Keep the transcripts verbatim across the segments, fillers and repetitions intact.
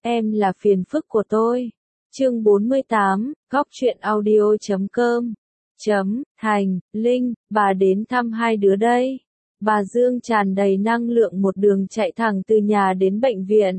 em là phiền phức của tôi. Chương bốn mươi tám, góc truyện audio chấm com. Chấm, Thành, Linh, bà đến thăm hai đứa đây. Bà Dương tràn đầy năng lượng một đường chạy thẳng từ nhà đến bệnh viện.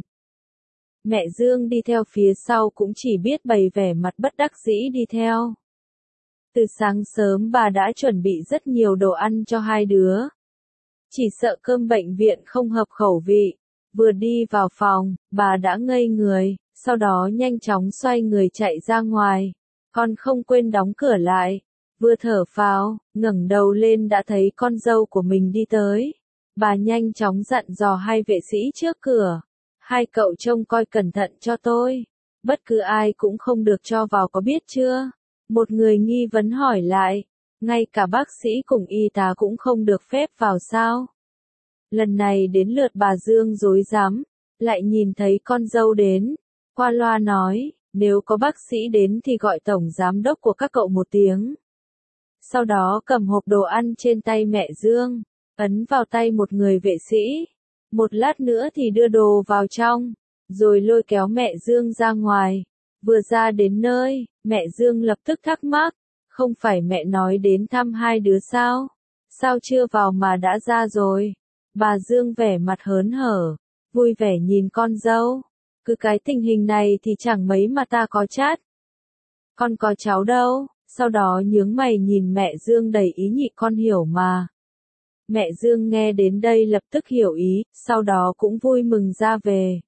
Mẹ Dương đi theo phía sau cũng chỉ biết bày vẻ mặt bất đắc dĩ đi theo. Từ sáng sớm bà đã chuẩn bị rất nhiều đồ ăn cho hai đứa. Chỉ sợ cơm bệnh viện không hợp khẩu vị. Vừa đi vào phòng, bà đã ngây người, sau đó nhanh chóng xoay người chạy ra ngoài. Con không quên đóng cửa lại. Vừa thở phào, ngẩng đầu lên đã thấy con dâu của mình đi tới. Bà nhanh chóng dặn dò hai vệ sĩ trước cửa. Hai cậu trông coi cẩn thận cho tôi. Bất cứ ai cũng không được cho vào có biết chưa? Một người nghi vấn hỏi lại. Ngay cả bác sĩ cùng y tá cũng không được phép vào sao? Lần này đến lượt bà Dương rối rắm, lại nhìn thấy con dâu đến. Qua loa nói, nếu có bác sĩ đến thì gọi tổng giám đốc của các cậu một tiếng. Sau đó cầm hộp đồ ăn trên tay mẹ Dương, ấn vào tay một người vệ sĩ. Một lát nữa thì đưa đồ vào trong, rồi lôi kéo mẹ Dương ra ngoài. Vừa ra đến nơi, mẹ Dương lập tức thắc mắc, không phải mẹ nói đến thăm hai đứa sao? Sao chưa vào mà đã ra rồi? Bà Dương vẻ mặt hớn hở, vui vẻ nhìn con dâu. Cứ cái tình hình này thì chẳng mấy mà ta có chát. Con có cháu đâu? Sau đó nhướng mày nhìn mẹ Dương đầy ý nhị, con hiểu mà. Mẹ Dương nghe đến đây lập tức hiểu ý, sau đó cũng vui mừng ra về.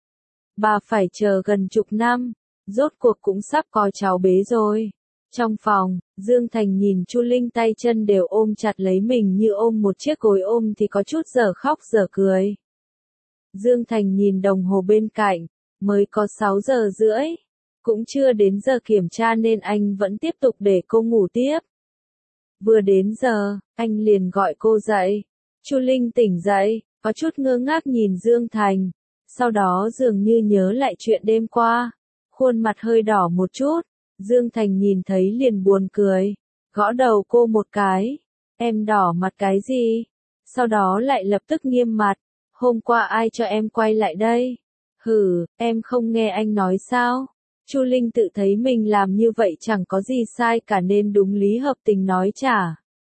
Bà phải chờ gần chục năm, rốt cuộc cũng sắp có cháu bế rồi. Trong phòng, Dương Thành nhìn Chu Linh tay chân đều ôm chặt lấy mình như ôm một chiếc gối ôm thì có chút dở khóc dở cười. Dương Thành nhìn đồng hồ bên cạnh, mới có sáu giờ rưỡi. Cũng chưa đến giờ kiểm tra nên anh vẫn tiếp tục để cô ngủ tiếp. Vừa đến giờ, anh liền gọi cô dậy. Chu Linh tỉnh dậy, có chút ngơ ngác nhìn Dương Thành. Sau đó dường như nhớ lại chuyện đêm qua. Khuôn mặt hơi đỏ một chút. Dương Thành nhìn thấy liền buồn cười. Gõ đầu cô một cái. Em đỏ mặt cái gì? Sau đó lại lập tức nghiêm mặt. Hôm qua ai cho em quay lại đây? Hừ, em không nghe anh nói sao? Chu Linh tự thấy mình làm như vậy chẳng có gì sai cả nên đúng lý hợp tình nói trả.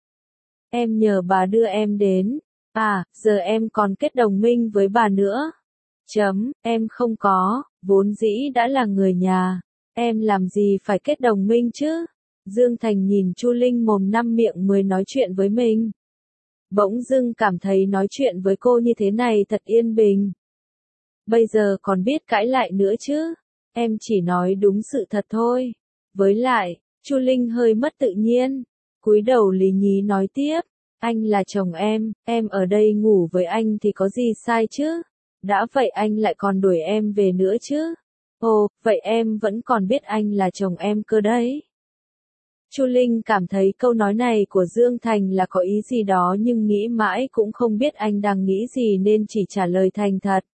Em nhờ bà đưa em đến. À, giờ em còn kết đồng minh với bà nữa. Chấm, em không có, vốn dĩ đã là người nhà. Em làm gì phải kết đồng minh chứ? Dương Thành nhìn Chu Linh mồm năm miệng mười nói chuyện với mình. Bỗng dưng cảm thấy nói chuyện với cô như thế này thật yên bình. Bây giờ còn biết cãi lại nữa chứ? Em chỉ nói đúng sự thật thôi. Với lại, Chu Linh hơi mất tự nhiên. Cúi đầu lý nhí nói tiếp. Anh là chồng em, em ở đây ngủ với anh thì có gì sai chứ? Đã vậy anh lại còn đuổi em về nữa chứ? Ồ, vậy em vẫn còn biết anh là chồng em cơ đấy. Chu Linh cảm thấy câu nói này của Dương Thành là có ý gì đó nhưng nghĩ mãi cũng không biết anh đang nghĩ gì nên chỉ trả lời thành thật.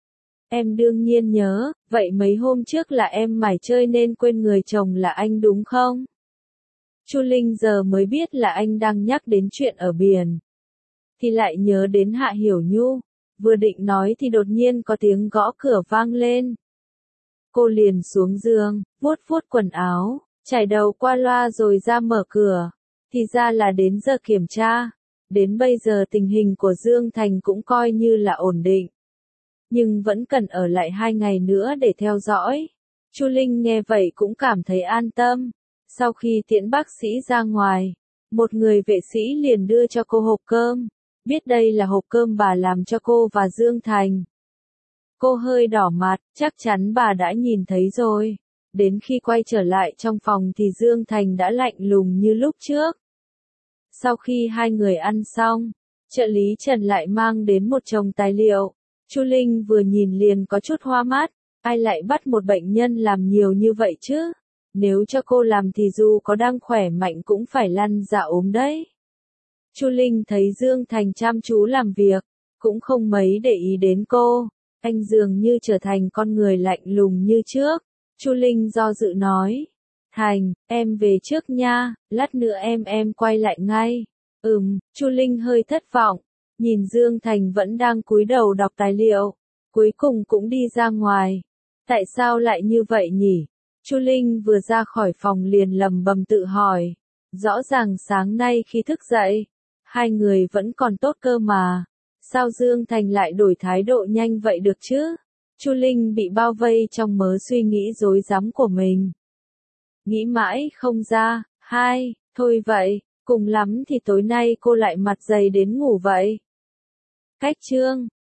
Em đương nhiên nhớ, vậy mấy hôm trước là em mải chơi nên quên người chồng là anh đúng không? Chu Linh giờ mới biết là anh đang nhắc đến chuyện ở biển. Thì lại nhớ đến Hạ Hiểu Nhu, vừa định nói thì đột nhiên có tiếng gõ cửa vang lên. Cô liền xuống giường, vuốt vuốt quần áo, chải đầu qua loa rồi ra mở cửa. Thì ra là đến giờ kiểm tra. Đến bây giờ tình hình của Dương Thành cũng coi như là ổn định. Nhưng vẫn cần ở lại hai ngày nữa để theo dõi. Chu Linh nghe vậy cũng cảm thấy an tâm. Sau khi tiễn bác sĩ ra ngoài, một người vệ sĩ liền đưa cho cô hộp cơm. Biết đây là hộp cơm bà làm cho cô và Dương Thành. Cô hơi đỏ mặt, chắc chắn bà đã nhìn thấy rồi. Đến khi quay trở lại trong phòng thì Dương Thành đã lạnh lùng như lúc trước. Sau khi hai người ăn xong, trợ lý Trần lại mang đến một chồng tài liệu. Chu Linh vừa nhìn liền có chút hoa mắt, ai lại bắt một bệnh nhân làm nhiều như vậy chứ? Nếu cho cô làm thì dù có đang khỏe mạnh cũng phải lăn ra ốm đấy. Chu Linh thấy Dương Thành chăm chú làm việc, cũng không mấy để ý đến cô. Anh dường như trở thành con người lạnh lùng như trước. Chu Linh do dự nói. Thành, em về trước nha, lát nữa em em quay lại ngay. Ừm, Chu Linh hơi thất vọng. Nhìn Dương Thành vẫn đang cúi đầu đọc tài liệu. Cuối cùng cũng đi ra ngoài. Tại sao lại như vậy nhỉ? Chu Linh vừa ra khỏi phòng liền lầm bầm tự hỏi. Rõ ràng sáng nay khi thức dậy, hai người vẫn còn tốt cơ mà. Sao Dương Thành lại đổi thái độ nhanh vậy được chứ? Chu Linh bị bao vây trong mớ suy nghĩ rối rắm của mình. Nghĩ mãi không ra, hai, thôi vậy, cùng lắm thì tối nay cô lại mặt dày đến ngủ vậy. Cách chương